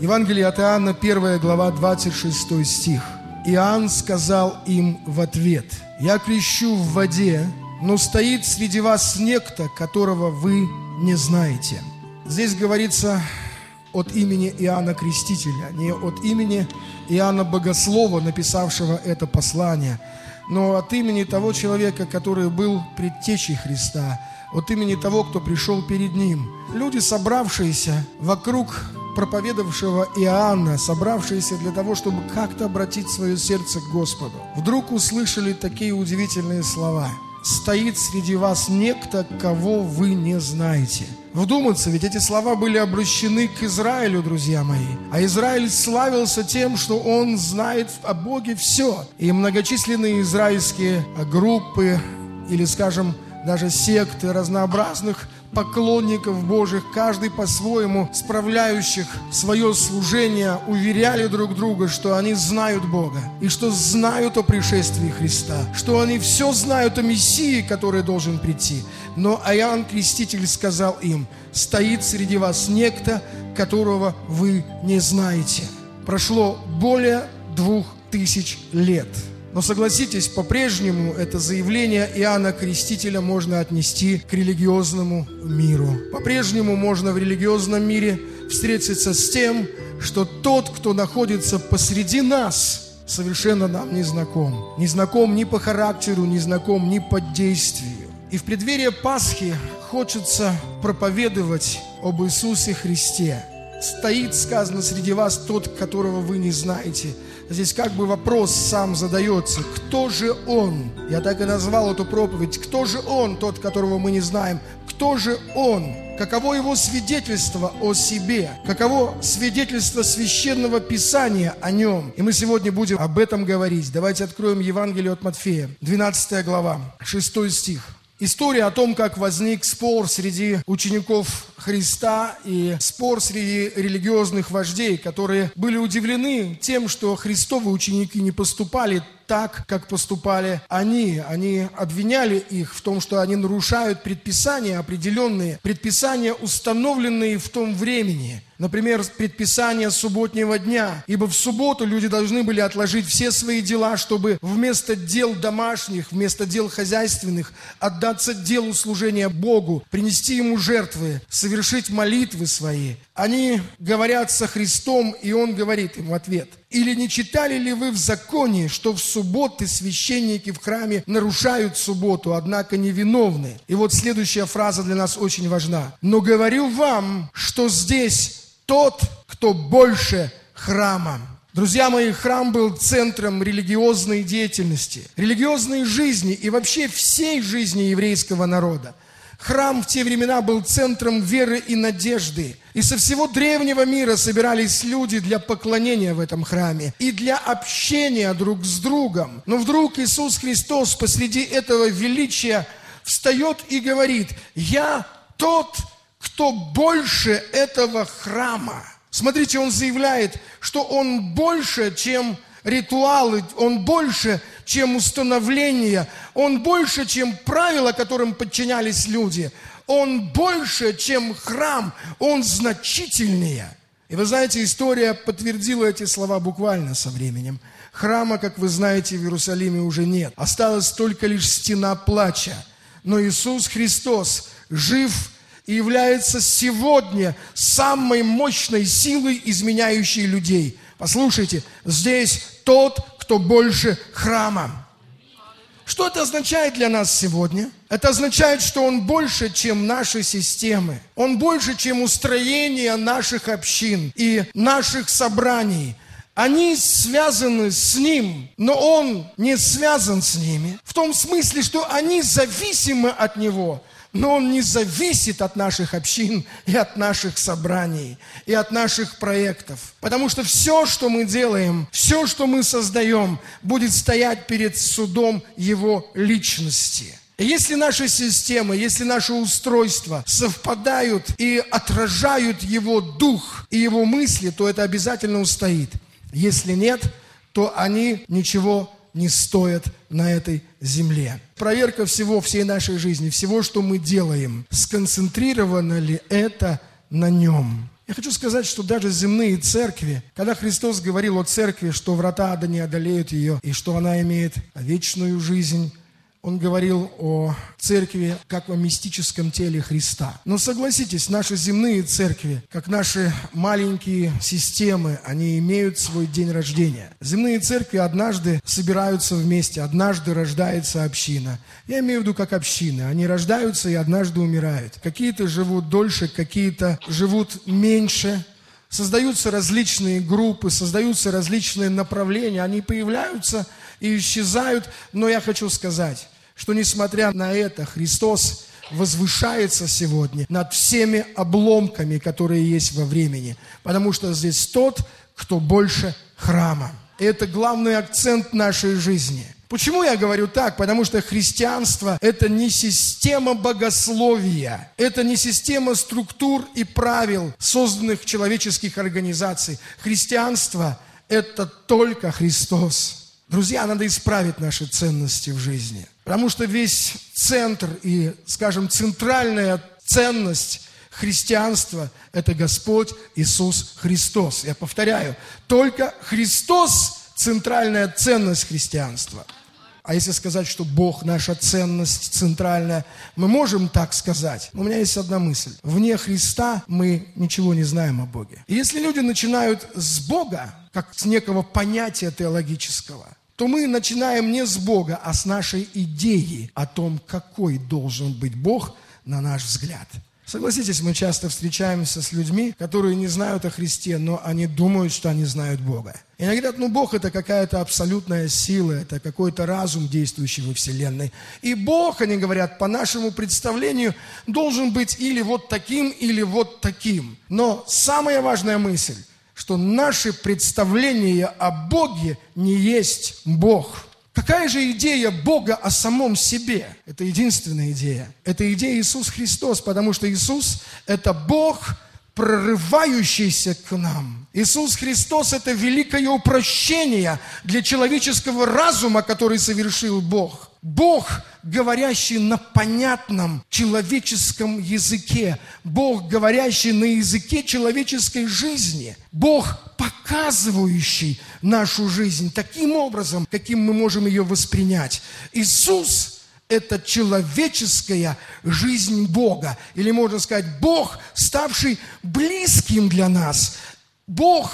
Евангелие от Иоанна, 1 глава, 26 стих. Иоанн сказал им в ответ: «Я крещу в воде, но стоит среди вас некто, которого вы не знаете». Здесь говорится от имени Иоанна Крестителя, не от имени Иоанна Богослова, написавшего это послание, но от имени того человека, который был предтечей Христа, от имени того, кто пришел перед ним. Люди, собравшиеся вокруг проповедовавшего Иоанна, собравшиеся для того, чтобы как-то обратить свое сердце к Господу, вдруг услышали такие удивительные слова: «Стоит среди вас некто, кого вы не знаете». Вдуматься, ведь эти слова были обращены к Израилю, друзья мои. А Израиль славился тем, что он знает о Боге все. И многочисленные израильские группы, или, скажем, даже секты разнообразных поклонников Божьих, каждый по-своему справляющих свое служение, уверяли друг друга, что они знают Бога, и что знают о пришествии Христа, что они все знают о Мессии, который должен прийти. Но Иоанн Креститель сказал им: «Стоит среди вас некто, которого вы не знаете». Прошло более 2000 лет. Но согласитесь, по-прежнему это заявление Иоанна Крестителя можно отнести к религиозному миру. По-прежнему можно в религиозном мире встретиться с тем, что тот, кто находится посреди нас, совершенно нам не знаком. Не знаком ни по характеру, не знаком ни по действию. И в преддверии Пасхи хочется проповедовать об Иисусе Христе. «Стоит, сказано, среди вас тот, которого вы не знаете». Здесь как бы вопрос сам задается: кто же Он? Я так и назвал эту проповедь: кто же Он, тот, которого мы не знаем? Кто же Он? Каково Его свидетельство о себе? Каково свидетельство Священного Писания о Нем? И мы сегодня будем об этом говорить. Давайте откроем Евангелие от Матфея, 12 глава, 6 стих. История о том, как возник спор среди учеников Христа и спор среди религиозных вождей, которые были удивлены тем, что Христовы ученики не поступали так, как поступали они. Они обвиняли их в том, что они нарушают предписания определенные, предписания, установленные в том времени. Например, предписание субботнего дня. Ибо в субботу люди должны были отложить все свои дела, чтобы вместо дел домашних, вместо дел хозяйственных отдаться делу служения Богу, принести Ему жертвы, совершить молитвы свои. Они говорят со Христом, и Он говорит им в ответ: «Или не читали ли вы в законе, что в субботы священники в храме нарушают субботу, однако невиновны?» И вот следующая фраза для нас очень важна. «Но говорю вам, что здесь тот, кто больше храма». Друзья мои, храм был центром религиозной деятельности, религиозной жизни и вообще всей жизни еврейского народа. Храм в те времена был центром веры и надежды. И со всего древнего мира собирались люди для поклонения в этом храме и для общения друг с другом. Но вдруг Иисус Христос посреди этого величия встает и говорит: «Я тот, кто больше этого храма». Смотрите, Он заявляет, что Он больше, чем ритуалы, Он больше, чем установления, Он больше, чем правила, которым подчинялись люди. Он больше, чем храм, Он значительнее. И вы знаете, история подтвердила эти слова буквально со временем. Храма, как вы знаете, в Иерусалиме уже нет. Осталась только лишь стена плача. Но Иисус Христос жив и является сегодня самой мощной силой, изменяющей людей. Послушайте, здесь тот, кто больше храма. Что это означает для нас сегодня? Это означает, что Он больше, чем наши системы. Он больше, чем устроение наших общин и наших собраний. Они связаны с Ним, но Он не связан с ними. В том смысле, что они зависимы от Него. Но Он не зависит от наших общин и от наших собраний, и от наших проектов. Потому что все, что мы делаем, все, что мы создаем, будет стоять перед судом Его личности. И если наши системы, если наши устройства совпадают и отражают Его дух и Его мысли, то это обязательно устоит. Если нет, то они ничего не стоят на этой земле. Проверка всей нашей жизни, всего, что мы делаем, сконцентрировано ли это на Нем? Я хочу сказать, что даже земные церкви, когда Христос говорил о церкви, что врата ада не одолеют ее, и что она имеет вечную жизнь, Он говорил о церкви как о мистическом теле Христа. Но согласитесь, наши земные церкви, как наши маленькие системы, они имеют свой день рождения. Земные церкви однажды собираются вместе, однажды рождается община. Я имею в виду как общины. Они рождаются и однажды умирают. Какие-то живут дольше, какие-то живут меньше. Создаются различные группы, создаются различные направления. Они появляются и исчезают. Но я хочу сказать, что несмотря на это, Христос возвышается сегодня над всеми обломками, которые есть во времени. Потому что здесь тот, кто больше храма. И это главный акцент нашей жизни. Почему я говорю так? Потому что христианство – это не система богословия, это не система структур и правил, созданных человеческих организаций. Христианство – это только Христос. Друзья, надо исправить наши ценности в жизни. Потому что весь центр и, скажем, центральная ценность христианства – это Господь Иисус Христос. Я повторяю, только Христос – центральная ценность христианства. А если сказать, что Бог – наша ценность центральная, мы можем так сказать. Но у меня есть одна мысль. Вне Христа мы ничего не знаем о Боге. И если люди начинают с Бога, как с некого понятия теологического, то мы начинаем не с Бога, а с нашей идеи о том, какой должен быть Бог на наш взгляд. Согласитесь, мы часто встречаемся с людьми, которые не знают о Христе, но они думают, что они знают Бога. И они говорят, Бог – это какая-то абсолютная сила, это какой-то разум, действующий во Вселенной. И Бог, они говорят, по нашему представлению, должен быть или вот таким, или вот таким. Но самая важная мысль, что наше представление о Боге не есть Бог. Какая же идея Бога о самом себе? Это единственная идея. Это идея Иисус Христос, потому что Иисус – это Бог, прорывающийся к нам. Иисус Христос – это великое упрощение для человеческого разума, который совершил Бог. Бог, говорящий на понятном человеческом языке. Бог, говорящий на языке человеческой жизни. Бог, показывающий нашу жизнь таким образом, каким мы можем ее воспринять. Иисус – это человеческая жизнь Бога. Или можно сказать, Бог, ставший близким для нас. Бог,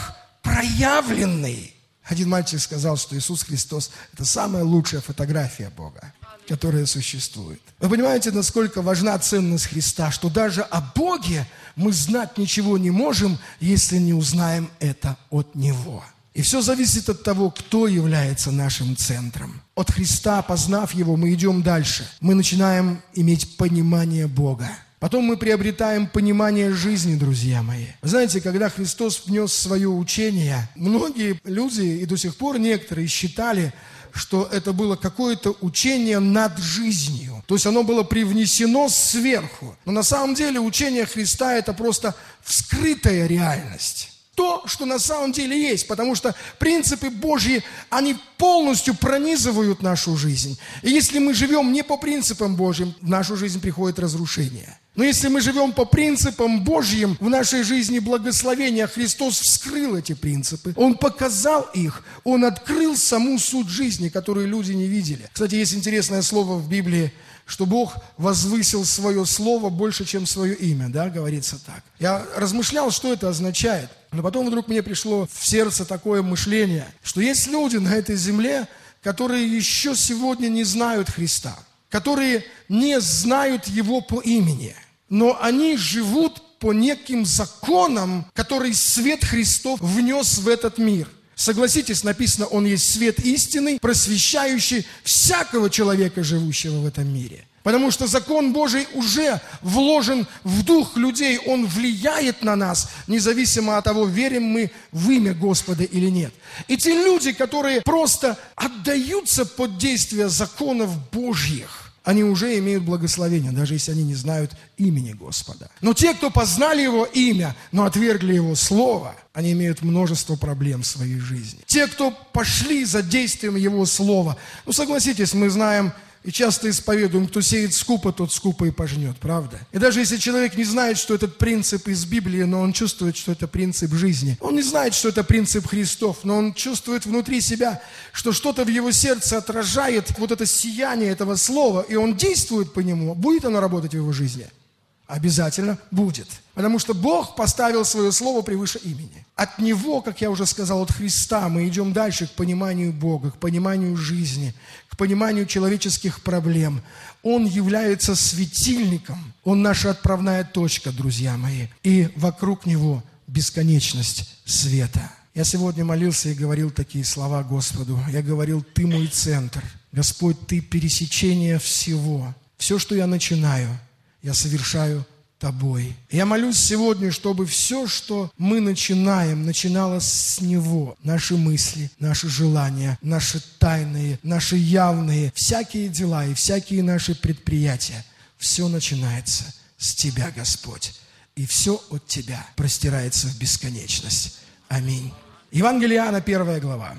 проявленный. Один мальчик сказал, что Иисус Христос – это самая лучшая фотография Бога, которая существует. Вы понимаете, насколько важна ценность Христа, что даже о Боге мы знать ничего не можем, если не узнаем это от Него. И все зависит от того, кто является нашим центром. От Христа, познав Его, мы идем дальше. Мы начинаем иметь понимание Бога. Потом мы приобретаем понимание жизни, друзья мои. Вы знаете, когда Христос внес свое учение, многие люди, и до сих пор некоторые считали, что это было какое-то учение над жизнью. То есть оно было привнесено сверху. Но на самом деле учение Христа – это просто вскрытая реальность. То, что на самом деле есть, потому что принципы Божьи, они полностью пронизывают нашу жизнь. И если мы живем не по принципам Божьим, в нашу жизнь приходит разрушение. Но если мы живем по принципам Божьим, в нашей жизни благословения, Христос вскрыл эти принципы. Он показал их, Он открыл саму суть жизни, которую люди не видели. Кстати, есть интересное слово в Библии, что Бог возвысил свое слово больше, чем свое имя, да, говорится так. Я размышлял, что это означает. Но потом вдруг мне пришло в сердце такое мышление, что есть люди на этой земле, которые еще сегодня не знают Христа, которые не знают Его по имени, но они живут по неким законам, которые свет Христов внес в этот мир. Согласитесь, написано, Он есть свет истинный, просвещающий всякого человека, живущего в этом мире. Потому что закон Божий уже вложен в дух людей, он влияет на нас, независимо от того, верим мы в имя Господа или нет. И те люди, которые просто отдаются под действие законов Божьих, они уже имеют благословение, даже если они не знают имени Господа. Но те, кто познали Его имя, но отвергли Его Слово, они имеют множество проблем в своей жизни. Те, кто пошли за действием Его Слова, согласитесь, мы знаем И часто исповедуем, кто сеет скупо, тот скупо и пожнет, правда? И даже если человек не знает, что этот принцип из Библии, но он чувствует, что это принцип жизни. Он не знает, что это принцип Христов, но он чувствует внутри себя, что что-то в его сердце отражает вот это сияние этого слова, и он действует по нему. Будет оно работать в его жизни? Обязательно будет. Потому что Бог поставил свое слово превыше имени. От Него, как я уже сказал, от Христа мы идем дальше к пониманию Бога, к пониманию жизни, к пониманию человеческих проблем. Он является светильником, Он наша отправная точка, друзья мои. И вокруг Него бесконечность света. Я сегодня молился и говорил такие слова Господу. Я говорил: Ты мой центр. Господь, Ты пересечение всего. Все, что я начинаю, я совершаю Тобой. Я молюсь сегодня, чтобы все, что мы начинаем, начиналось с Него. Наши мысли, наши желания, наши тайные, наши явные, всякие дела и всякие наши предприятия. Все начинается с Тебя, Господь. И все от Тебя простирается в бесконечность. Аминь. Евангелие Иоанна, 1 глава,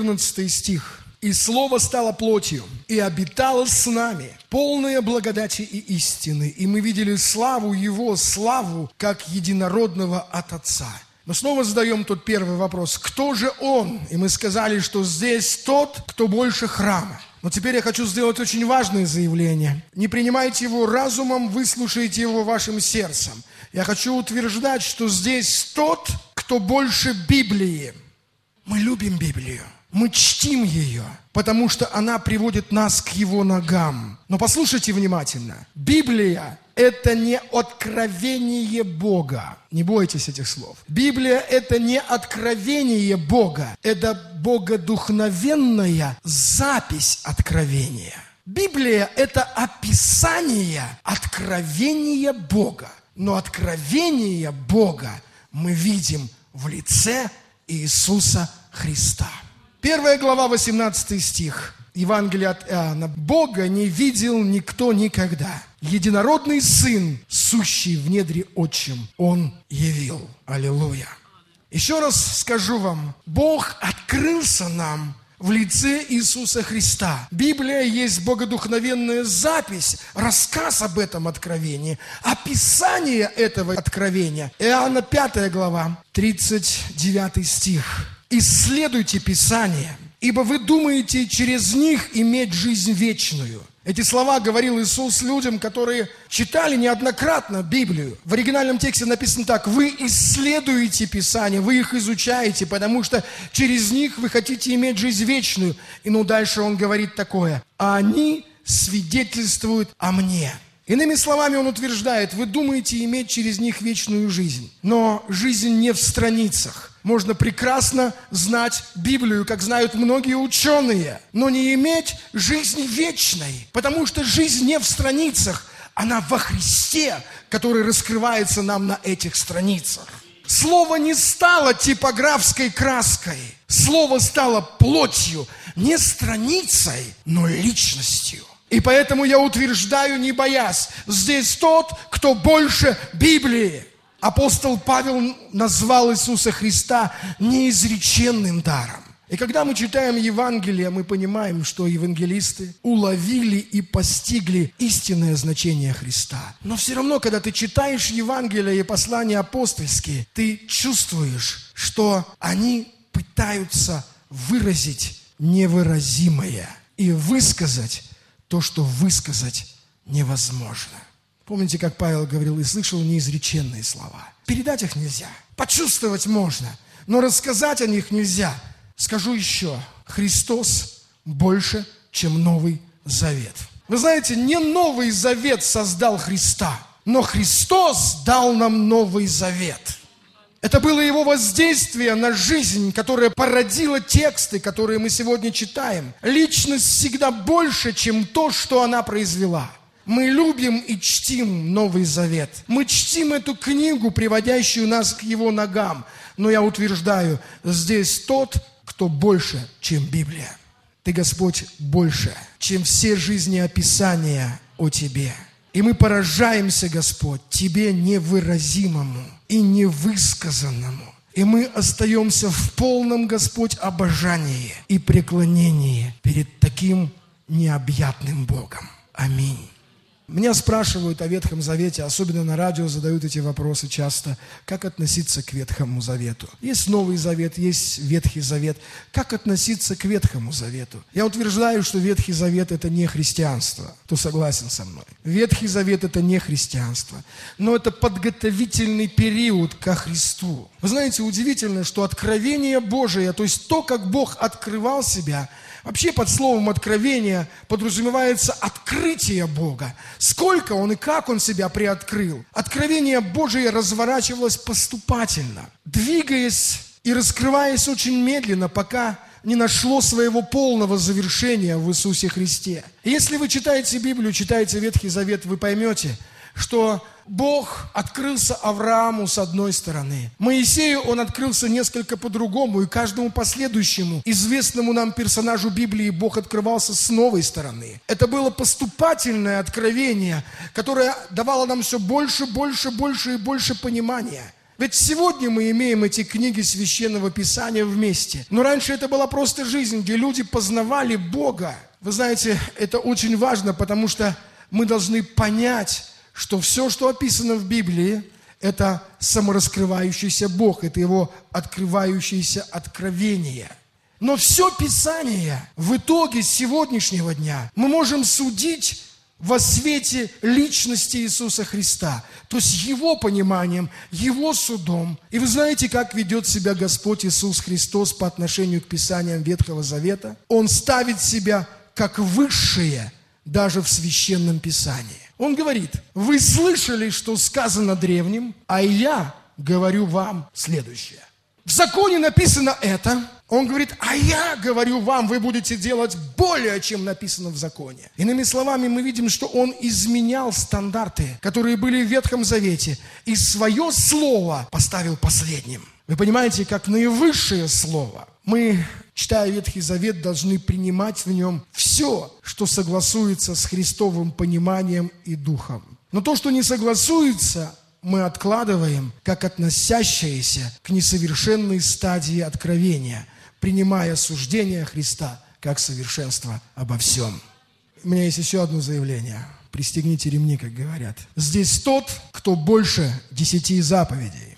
14 стих. «И Слово стало плотью, и обитало с нами, полное благодати и истины, и мы видели славу Его, славу, как единородного от Отца». Мы снова задаем тот первый вопрос: кто же Он? И мы сказали, что здесь тот, кто больше храма. Но теперь я хочу сделать очень важное заявление. Не принимайте его разумом, выслушайте его вашим сердцем. Я хочу утверждать, что здесь тот, кто больше Библии. Мы любим Библию. Мы чтим ее, потому что она приводит нас к Его ногам. Но послушайте внимательно. Библия – это не откровение Бога. Не бойтесь этих слов. Библия – это не откровение Бога. Это богодухновенная запись откровения. Библия – это описание откровения Бога. Но откровение Бога мы видим в лице Иисуса Христа. 1 глава, 18 стих, Евангелие от Иоанна. «Бога не видел никто никогда. Единородный Сын, сущий в недре Отчим, Он явил». Аллилуйя. Еще раз скажу вам, Бог открылся нам в лице Иисуса Христа. Библия есть богодухновенная запись, рассказ об этом откровении, описание этого откровения. Иоанна 5 глава, 39 стих. «Исследуйте Писание, ибо вы думаете через них иметь жизнь вечную». Эти слова говорил Иисус людям, которые читали неоднократно Библию. В оригинальном тексте написано так: «Вы исследуете Писание, вы их изучаете, потому что через них вы хотите иметь жизнь вечную». И дальше он говорит такое: «А они свидетельствуют о мне». Иными словами, он утверждает: вы думаете иметь через них вечную жизнь. Но жизнь не в страницах. Можно прекрасно знать Библию, как знают многие ученые, но не иметь жизни вечной. Потому что жизнь не в страницах, она во Христе, который раскрывается нам на этих страницах. Слово не стало типографской краской. Слово стало плотью, не страницей, но личностью. И поэтому я утверждаю, не боясь, здесь тот, кто больше Библии. Апостол Павел назвал Иисуса Христа неизреченным даром. И когда мы читаем Евангелие, мы понимаем, что евангелисты уловили и постигли истинное значение Христа. Но все равно, когда ты читаешь Евангелие и послания апостольские, ты чувствуешь, что они пытаются выразить невыразимое и высказать то, что высказать невозможно. Помните, как Павел говорил: и слышал неизреченные слова. Передать их нельзя. Почувствовать можно, но рассказать о них нельзя. Скажу еще: Христос больше, чем Новый Завет. Вы знаете, не Новый Завет создал Христа, но Христос дал нам Новый Завет. Это было Его воздействие на жизнь, которое породило тексты, которые мы сегодня читаем. Личность всегда больше, чем то, что она произвела. Мы любим и чтим Новый Завет. Мы чтим эту книгу, приводящую нас к Его ногам. Но я утверждаю, здесь тот, кто больше, чем Библия. Ты, Господь, больше, чем все жизнеописания о Тебе. И мы поражаемся, Господь, Тебе невыразимому и невысказанному. И мы остаемся в полном, Господь, обожании и преклонении перед таким необъятным Богом. Аминь. Меня спрашивают о Ветхом Завете, особенно на радио задают эти вопросы часто. Как относиться к Ветхому Завету? Есть Новый Завет, есть Ветхий Завет. Как относиться к Ветхому Завету? Я утверждаю, что Ветхий Завет – это не христианство. Кто согласен со мной? Ветхий Завет – это не христианство. Но это подготовительный период ко Христу. Вы знаете, удивительно, что откровение Божие, то есть то, как Бог открывал себя, вообще под словом «откровение» подразумевается открытие Бога. Сколько Он и как Он себя приоткрыл. Откровение Божие разворачивалось поступательно, двигаясь и раскрываясь очень медленно, пока не нашло своего полного завершения в Иисусе Христе. И если вы читаете Библию, читаете Ветхий Завет, вы поймете, что Бог открылся Аврааму с одной стороны. Моисею Он открылся несколько по-другому, и каждому последующему известному нам персонажу Библии Бог открывался с новой стороны. Это было поступательное откровение, которое давало нам все больше, больше, больше и больше понимания. Ведь сегодня мы имеем эти книги Священного Писания вместе. Но раньше это была просто жизнь, где люди познавали Бога. Вы знаете, это очень важно, потому что мы должны понять, что все, что описано в Библии, это самораскрывающийся Бог, это Его открывающееся откровение. Но все Писание в итоге сегодняшнего дня мы можем судить во свете личности Иисуса Христа, то есть Его пониманием, Его судом. И вы знаете, как ведет себя Господь Иисус Христос по отношению к Писаниям Ветхого Завета? Он ставит себя как высшее даже в Священном Писании. Он говорит: вы слышали, что сказано древним, а я говорю вам следующее. В законе написано это. Он говорит: а я говорю вам, вы будете делать более, чем написано в законе. Иными словами, мы видим, что он изменял стандарты, которые были в Ветхом Завете, и свое слово поставил последним. Вы понимаете, как наивысшее слово. Мы, читая Ветхий Завет, должны принимать в нем все, что согласуется с Христовым пониманием и духом. Но то, что не согласуется, мы откладываем, как относящееся к несовершенной стадии откровения, принимая суждение Христа как совершенство обо всем. У меня есть еще одно заявление. Пристегните ремни, как говорят. Здесь тот, кто больше 10 заповедей.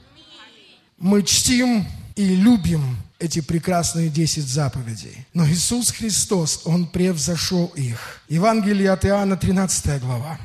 Мы чтим и любим эти прекрасные 10 заповедей. Но Иисус Христос, Он превзошел их. Евангелие от Иоанна, 13 глава,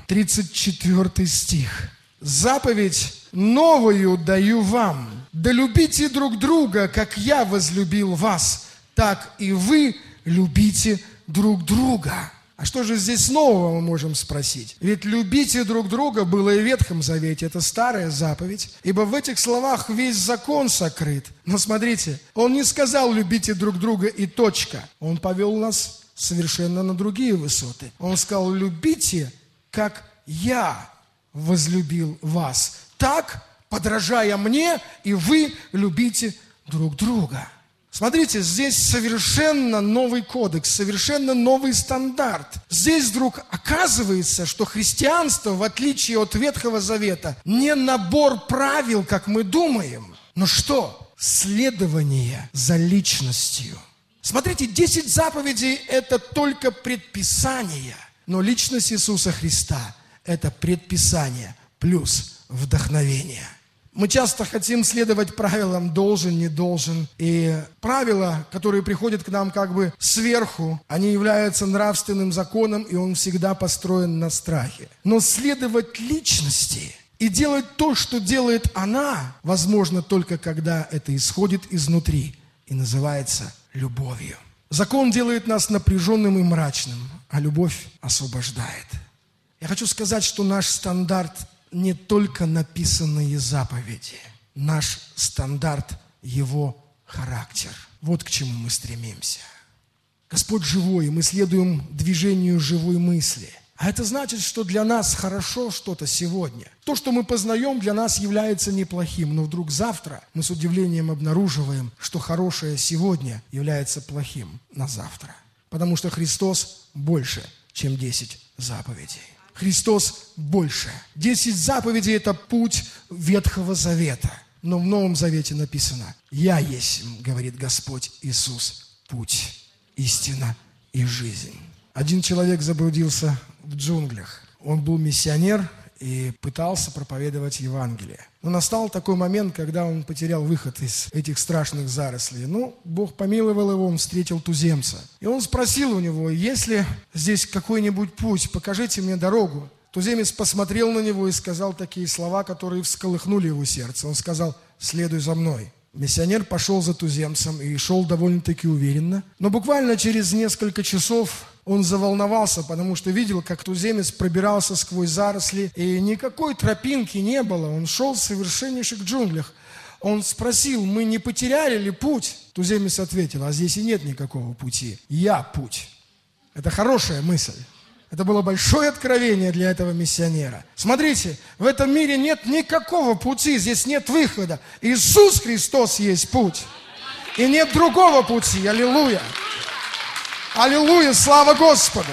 34 стих. «Заповедь новую даю вам, да любите друг друга, как я возлюбил вас, так и вы любите друг друга». А что же здесь нового, мы можем спросить? Ведь любите друг друга было и в Ветхом Завете, это старая заповедь, ибо в этих словах весь закон сокрыт. Но смотрите, Он не сказал любите друг друга и точка. Он повел нас совершенно на другие высоты. Он сказал: любите, как я возлюбил вас. Так, подражая мне, и вы любите друг друга. Смотрите, здесь совершенно новый кодекс, совершенно новый стандарт. Здесь вдруг оказывается, что христианство, в отличие от Ветхого Завета, не набор правил, как мы думаем, но что? Следование за личностью. Смотрите, 10 заповедей – это только предписания, но личность Иисуса Христа – это предписание плюс вдохновение. Мы часто хотим следовать правилам «должен», «не должен». И правила, которые приходят к нам как бы сверху, они являются нравственным законом, и он всегда построен на страхе. Но следовать личности и делать то, что делает она, возможно только когда это исходит изнутри и называется любовью. Закон делает нас напряженным и мрачным, а любовь освобождает. Я хочу сказать, что наш стандарт не только написанные заповеди. Наш стандарт – Его характер. Вот к чему мы стремимся. Господь живой, и мы следуем движению живой мысли. А это значит, что для нас хорошо что-то сегодня. То, что мы познаем, для нас является неплохим. Но вдруг завтра мы с удивлением обнаруживаем, что хорошее сегодня является плохим на завтра. Потому что Христос больше, чем 10 заповедей. Христос больше. 10 заповедей – это путь Ветхого Завета. Но в Новом Завете написано: «Я есть, говорит Господь Иисус, путь, истина и жизнь». Один человек заблудился в джунглях. Он был миссионер и пытался проповедовать Евангелие. Но настал такой момент, когда он потерял выход из этих страшных зарослей. Бог помиловал его, он встретил туземца. И он спросил у него: есть ли здесь какой-нибудь путь, покажите мне дорогу. Туземец посмотрел на него и сказал такие слова, которые всколыхнули его сердце. Он сказал: следуй за мной. Миссионер пошел за туземцем и шел довольно-таки уверенно. Но буквально через несколько часов он заволновался, потому что видел, как туземец пробирался сквозь заросли, и никакой тропинки не было. Он шел в совершеннейших джунглях. Он спросил: мы не потеряли ли путь? Туземец ответил: а здесь и нет никакого пути. Я путь. Это хорошая мысль. Это было большое откровение для этого миссионера. Смотрите, в этом мире нет никакого пути, здесь нет выхода. Иисус Христос есть путь. И нет другого пути. Аллилуйя! Аллилуйя! Слава Господу!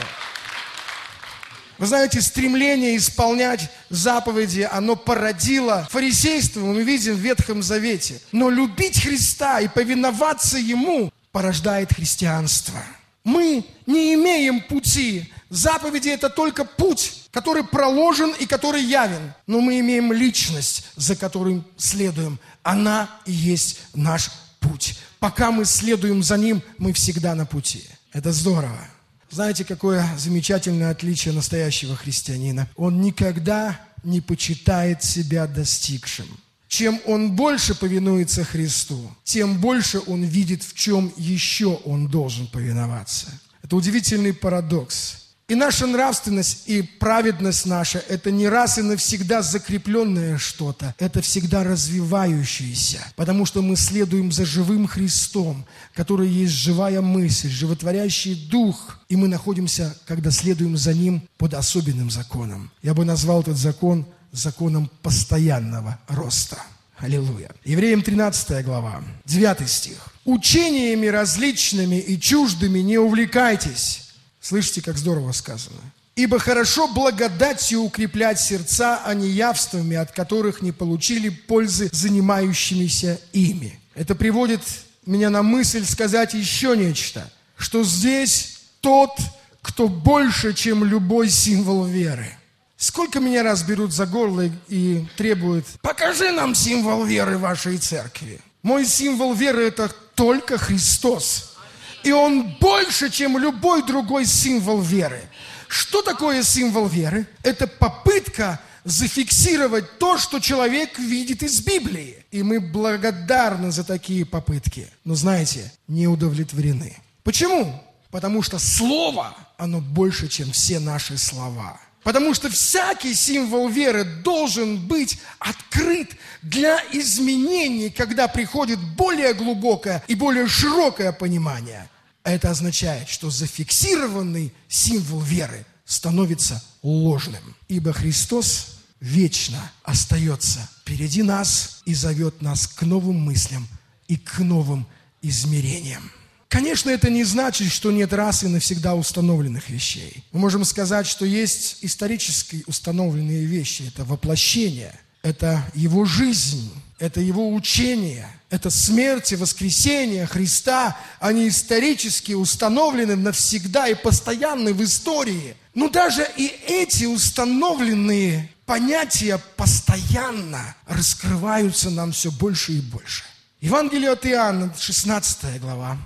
Вы знаете, стремление исполнять заповеди, оно породило фарисейство, мы видим в Ветхом Завете. Но любить Христа и повиноваться Ему порождает христианство. Мы не имеем пути. Заповеди – это только путь, который проложен и который явен. Но мы имеем личность, за которой следуем. Она и есть наш путь. Пока мы следуем за Ним, мы всегда на пути. Это здорово. Знаете, какое замечательное отличие настоящего христианина? Он никогда не почитает себя достигшим. Чем он больше повинуется Христу, тем больше он видит, в чем еще он должен повиноваться. Это удивительный парадокс. И наша нравственность и праведность наша – это не раз и навсегда закрепленное что-то, это всегда развивающееся, потому что мы следуем за живым Христом, который есть живая мысль, животворящий дух, и мы находимся, когда следуем за Ним, под особенным законом. Я бы назвал этот закон законом постоянного роста. Аллилуйя. Евреям 13 глава, 9 стих. «Учениями различными и чуждыми не увлекайтесь». Слышите, как здорово сказано. «Ибо хорошо благодатью укреплять сердца, а не явствами, от которых не получили пользы занимающимися ими». Это приводит меня на мысль сказать еще нечто, что здесь тот, кто больше, чем любой символ веры. Сколько меня раз берут за горло и требуют: покажи нам символ веры вашей церкви. Мой символ веры – это только Христос. И он больше, чем любой другой символ веры. Что такое символ веры? Это попытка зафиксировать то, что человек видит из Библии. И мы благодарны за такие попытки. Но знаете, не удовлетворены. Почему? Потому что слово, оно больше, чем все наши слова. Потому что всякий символ веры должен быть открыт для изменений, когда приходит более глубокое и более широкое понимание. Это означает, что зафиксированный символ веры становится ложным. Ибо Христос вечно остается впереди нас и зовет нас к новым мыслям и к новым измерениям. Конечно, это не значит, что нет раз и навсегда установленных вещей. Мы можем сказать, что есть исторически установленные вещи. Это воплощение, это Его жизнь, это Его учение, это смерть и воскресение Христа. Они исторически установлены навсегда и постоянны в истории. Но даже и эти установленные понятия постоянно раскрываются нам все больше и больше. Евангелие от Иоанна, 16 глава.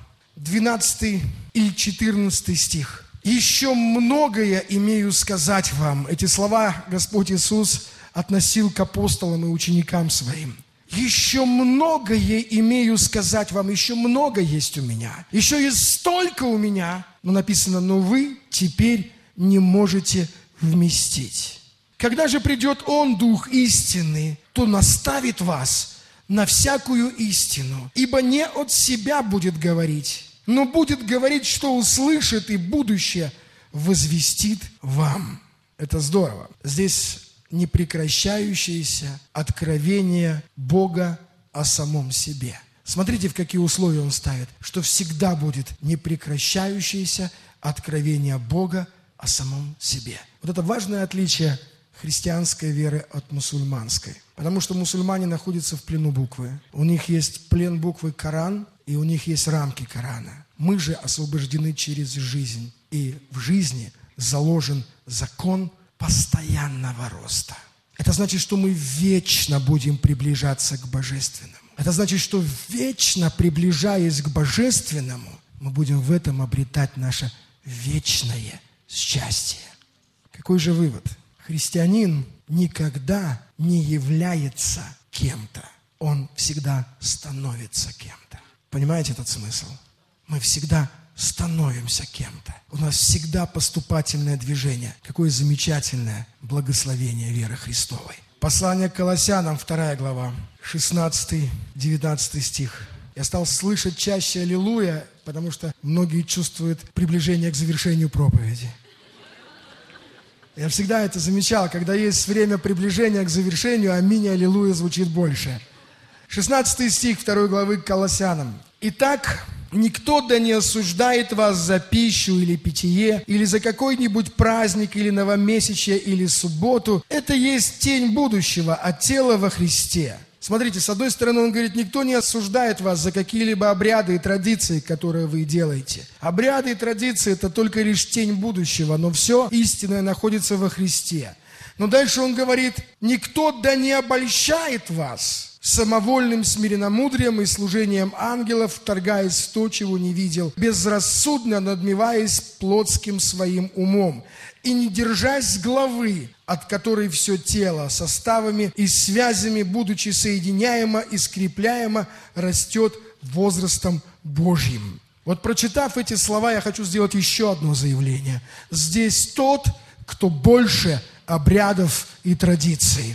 12 и 14 стих. «Еще многое имею сказать вам». Эти слова Господь Иисус относил к апостолам и ученикам своим. «Еще многое имею сказать вам, еще много есть у меня. Еще есть столько у меня». Но написано: «но вы теперь не можете вместить. Когда же придет Он, Дух истины, то наставит вас на всякую истину, ибо не от себя будет говорить, но будет говорить, что услышит, и будущее возвестит вам». Это здорово. Здесь непрекращающееся откровение Бога о самом себе. Смотрите, в какие условия Он ставит, что всегда будет непрекращающееся откровение Бога о самом себе. Вот это важное отличие христианской веры от мусульманской. Потому что мусульмане находятся в плену буквы. У них есть плен буквы Коран, и у них есть рамки Корана. Мы же освобождены через жизнь и в жизни заложен закон постоянного роста. Это значит, что мы вечно будем приближаться к Божественному. Это значит, что вечно приближаясь к Божественному, мы будем в этом обретать наше вечное счастье. Какой же вывод? Христианин никогда не является кем-то. Он всегда становится кем-то. Понимаете этот смысл? Мы всегда становимся кем-то. У нас всегда поступательное движение. Какое замечательное благословение веры Христовой. Послание к Колоссянам, 2 глава, 16-19 стих. Я стал слышать чаще «Аллилуйя», потому что многие чувствуют приближение к завершению проповеди. Я всегда это замечал, когда есть время приближения к завершению, «Аминь» и «Аллилуйя» звучит больше. 16 стих 2 главы к Колоссянам. «Итак, никто да не осуждает вас за пищу или питье, или за какой-нибудь праздник, или новомесячье, или субботу. Это есть тень будущего, а тело во Христе». Смотрите, с одной стороны, он говорит, никто не осуждает вас за какие-либо обряды и традиции, которые вы делаете. Обряды и традиции – это только лишь тень будущего, но все истинное находится во Христе. Но дальше он говорит, никто да не обольщает вас самовольным смиренномудрием и служением ангелов, вторгаясь в то, чего не видел, безрассудно надмеваясь плотским своим умом, и не держась главы, от которой все тело составами и связями, будучи соединяемо и скрепляемо, растет возрастом Божьим. Вот прочитав эти слова, я хочу сделать еще одно заявление. Здесь тот, кто больше обрядов и традиций.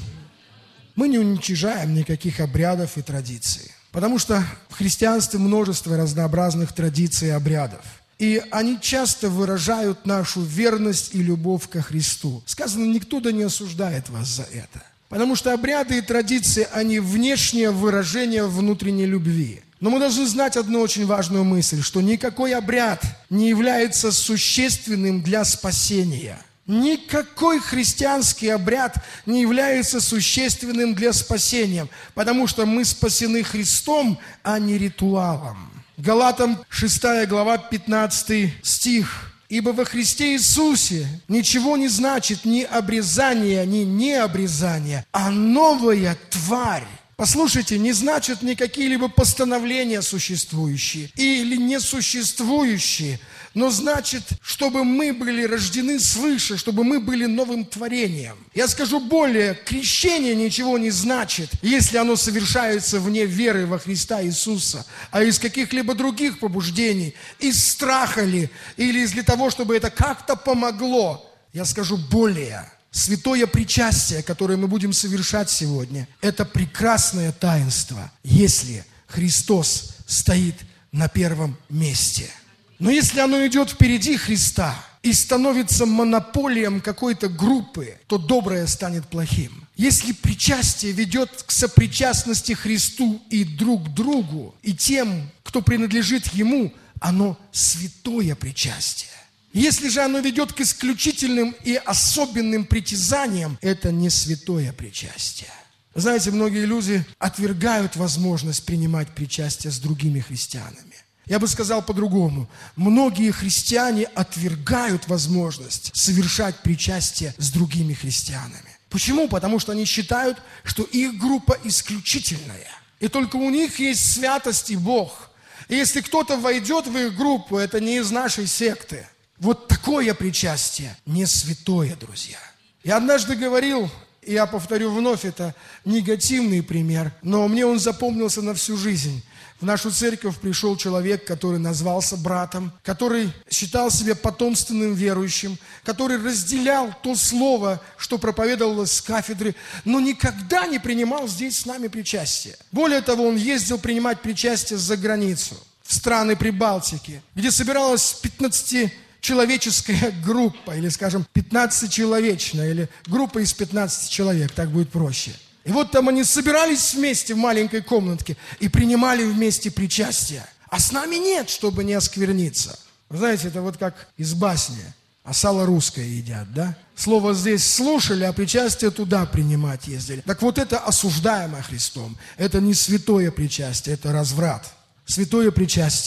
Мы не уничижаем никаких обрядов и традиций, потому что в христианстве множество разнообразных традиций и обрядов. И они часто выражают нашу верность и любовь ко Христу. Сказано, никто да не осуждает вас за это. Потому что обряды и традиции, они внешнее выражение внутренней любви. Но мы должны знать одну очень важную мысль, что никакой обряд не является существенным для спасения. Никакой христианский обряд не является существенным для спасения, потому что мы спасены Христом, а не ритуалом. Галатам 6 глава 15 стих. «Ибо во Христе Иисусе ничего не значит ни обрезание, ни необрезание, а новая тварь». Послушайте, не значит ни какие-либо постановления существующие или несуществующие, но значит, чтобы мы были рождены свыше, чтобы мы были новым творением. Я скажу более, крещение ничего не значит, если оно совершается вне веры во Христа Иисуса, а из каких-либо других побуждений, из страха ли, или для того, чтобы это как-то помогло. Я скажу более. Святое причастие, которое мы будем совершать сегодня, это прекрасное таинство, если Христос стоит на первом месте. Но если оно идет впереди Христа и становится монополием какой-то группы, то доброе станет плохим. Если причастие ведет к сопричастности Христу и друг другу, и тем, кто принадлежит Ему, оно святое причастие. Если же оно ведет к исключительным и особенным притязаниям, это не святое причастие. Знаете, многие люди отвергают возможность принимать причастие с другими христианами. Я бы сказал по-другому. Многие христиане отвергают возможность совершать причастие с другими христианами. Почему? Потому что они считают, что их группа исключительная. И только у них есть святость и Бог. И если кто-то войдет в их группу, это не из нашей секты. Вот такое причастие не святое, друзья. Я однажды говорил, и я повторю вновь, это негативный пример, но мне он запомнился на всю жизнь. В нашу церковь пришел человек, который назвался братом, который считал себя потомственным верующим, который разделял то слово, что проповедовалось с кафедры, но никогда не принимал здесь с нами причастие. Более того, он ездил принимать причастие за границу, в страны Прибалтики, где собиралась 15-человеческая группа, или, скажем, 15-человечная, или группа из 15 человек, так будет проще. И вот там они собирались вместе в маленькой комнатке и принимали вместе причастие. А с нами нет, чтобы не оскверниться. Вы знаете, это вот как из басни. А сало русское едят, да? Слово здесь слушали, а причастие туда принимать ездили. Так вот это осуждаемое Христом. Это не святое причастие, это разврат. Святое причастие,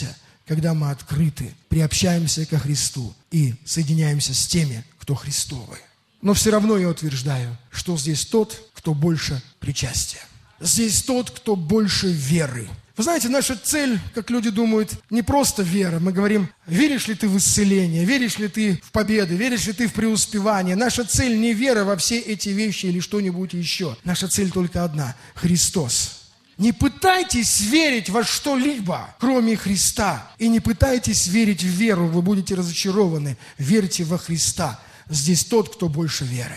когда мы открыты, приобщаемся ко Христу и соединяемся с теми, кто Христовы. Но все равно я утверждаю, что здесь тот, кто больше причастия. Здесь тот, кто больше веры. Вы знаете, наша цель, как люди думают, не просто вера. Мы говорим, веришь ли ты в исцеление, веришь ли ты в победы, веришь ли ты в преуспевание. Наша цель не вера во все эти вещи или что-нибудь еще. Наша цель только одна – Христос. Не пытайтесь верить во что-либо, кроме Христа. И не пытайтесь верить в веру, вы будете разочарованы. Верьте во Христа. Здесь тот, кто больше веры.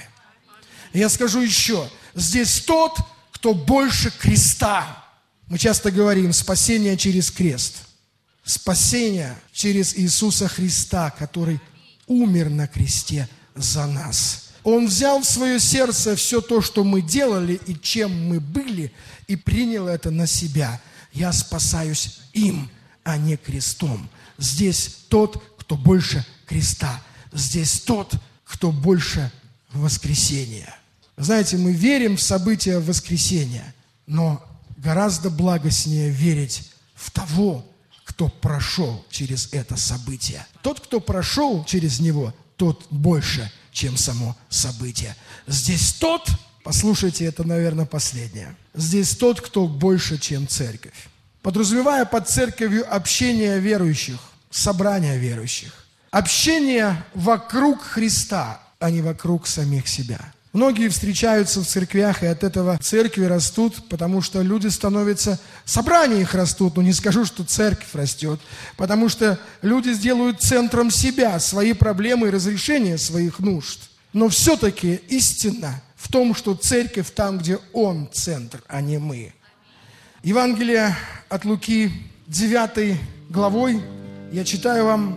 Я скажу еще, здесь тот, кто больше креста. Мы часто говорим спасение через крест. Спасение через Иисуса Христа, который умер на кресте за нас. Он взял в свое сердце все то, что мы делали и чем мы были, и принял это на себя. Я спасаюсь им, а не крестом. Здесь тот, кто больше креста. Здесь тот, кто больше воскресения. Знаете, мы верим в события воскресения, но гораздо благостнее верить в того, кто прошел через это событие. Тот, кто прошел через него, тот больше, чем само событие. Здесь тот, послушайте, это, наверное, последнее. Здесь тот, кто больше, чем церковь. Подразумевая под церковью общение верующих, собрание верующих. Общение вокруг Христа, а не вокруг самих себя. Многие встречаются в церквях, и от этого церкви растут, потому что люди становятся, собрания их растут, но не скажу, что церковь растет, потому что люди сделают центром себя, свои проблемы и разрешение своих нужд. Но все-таки истина в том, что церковь там, где Он центр, а не мы. Евангелие от Луки 9 главой, я читаю вам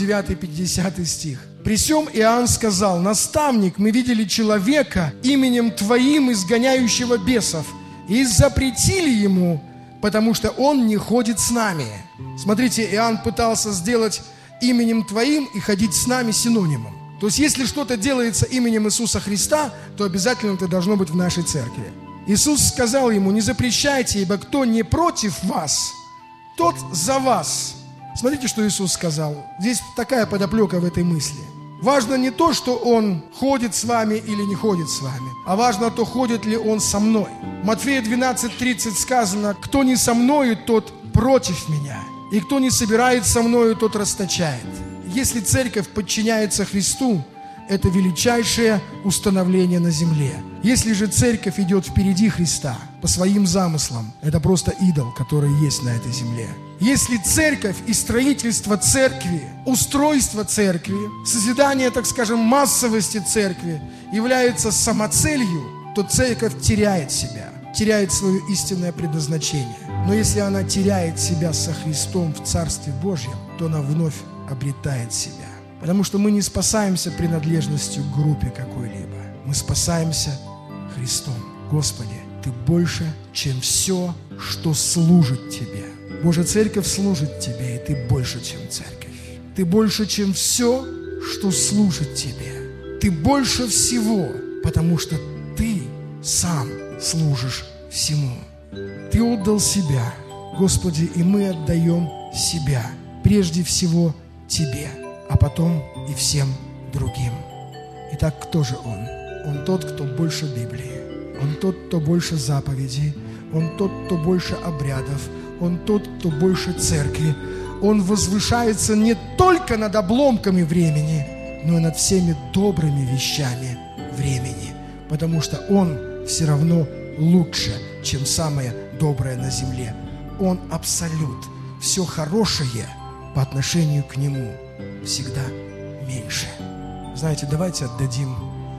49-50 стих. «При сем Иоанн сказал: наставник, мы видели человека именем Твоим, изгоняющего бесов, и запретили ему, потому что он не ходит с нами». Смотрите, Иоанн пытался сделать именем Твоим и ходить с нами синонимом. То есть, если что-то делается именем Иисуса Христа, то обязательно это должно быть в нашей церкви. Иисус сказал ему: не запрещайте, ибо кто не против вас, тот за вас. Смотрите, что Иисус сказал. Здесь такая подоплека в этой мысли. Важно не то, что Он ходит с вами или не ходит с вами, а важно то, ходит ли Он со мной. В Матфея 12:30 сказано: кто не со мною, тот против меня, и кто не собирает со мною, тот расточает. Если церковь подчиняется Христу, это величайшее установление на земле. Если же церковь идет впереди Христа по своим замыслам, это просто идол, который есть на этой земле. Если церковь и строительство церкви, устройство церкви, созидание, так скажем, массовости церкви является самоцелью, то церковь теряет себя, теряет свое истинное предназначение. Но если она теряет себя со Христом в Царстве Божьем, то она вновь обретает себя. Потому что мы не спасаемся принадлежностью к группе какой-либо. Мы спасаемся Христом. Господи, Ты больше, чем все, что служит Тебе. Божья церковь служит Тебе, и Ты больше, чем церковь. Ты больше, чем все, что служит Тебе. Ты больше всего, потому что Ты сам служишь всему. Ты отдал себя, Господи, и мы отдаем себя прежде всего Тебе, а потом и всем другим. Итак, кто же Он? Он тот, кто больше Библии. Он тот, кто больше заповедей. Он тот, кто больше обрядов. Он тот, кто больше церкви. Он возвышается не только над обломками времени, но и над всеми добрыми вещами времени. Потому что Он все равно лучше, чем самое доброе на земле. Он абсолют. Все хорошее по отношению к Нему всегда меньше. Знаете, давайте отдадим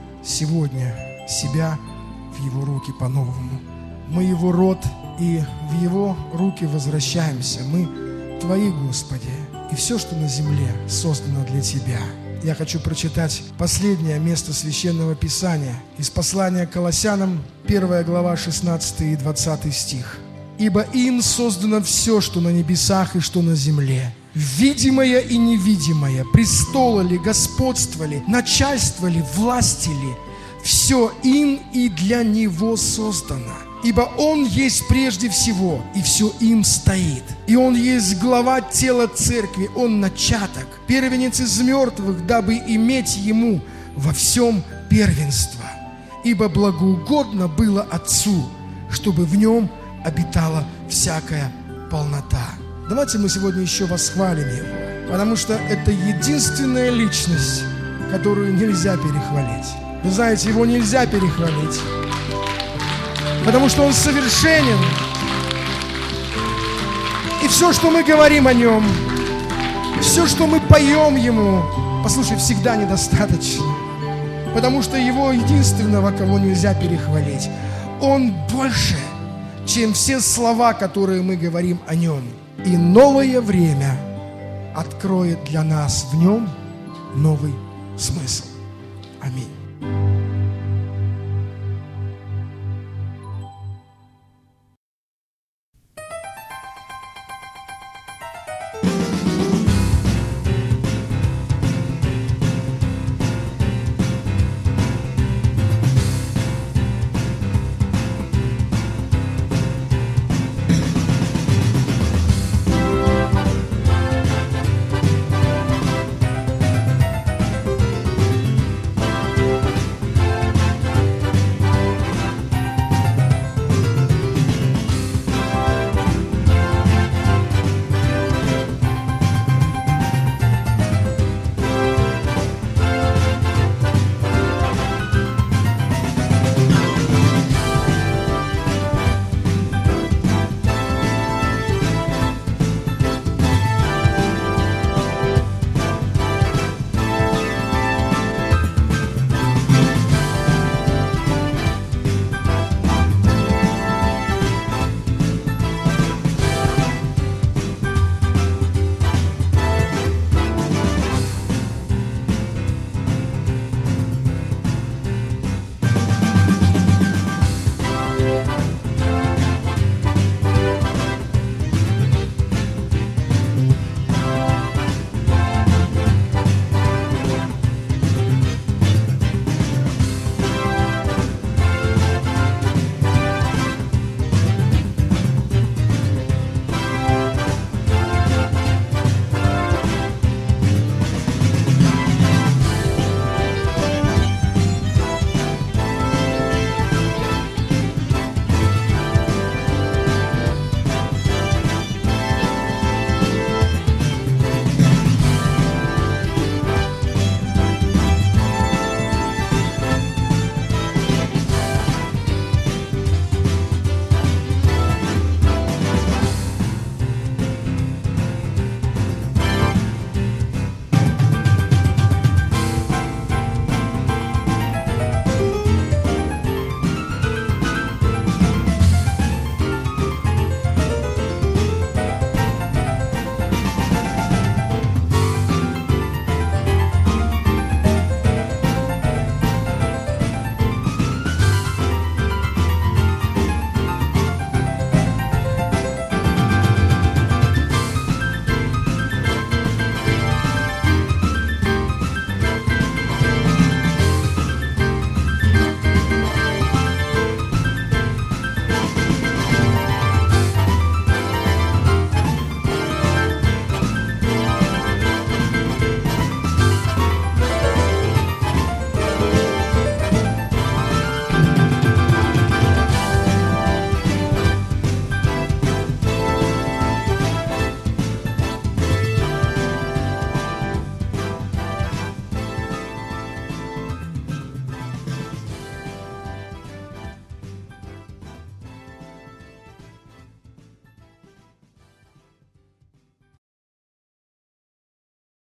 сегодня себя в Его руки по-новому. Мы Его род, и в Его руки возвращаемся. Мы Твои, Господи, и все, что на земле, создано для Тебя. Я хочу прочитать последнее место Священного Писания из послания к Колоссянам, 1 глава, 16 и 20 стих. «Ибо им создано все, что на небесах и что на земле, видимое и невидимое, престолы ли, господство ли, начальство ли, власти ли, все им и для Него создано. Ибо Он есть прежде всего, и все им стоит. И Он есть глава тела церкви, Он начаток, первенец из мертвых, дабы иметь Ему во всем первенство. Ибо благоугодно было Отцу, чтобы в Нем обитала всякая полнота. Давайте мы сегодня еще восхвалим Его, потому что это единственная личность, которую нельзя перехвалить. Вы знаете, Его нельзя перехвалить, потому что Он совершенен. И все, что мы говорим о Нем, все, что мы поем Ему, послушай, всегда недостаточно. Потому что Его единственного, кого нельзя перехвалить, Он больше, чем все слова, которые мы говорим о Нем. И новое время откроет для нас в Нем новый смысл. Аминь.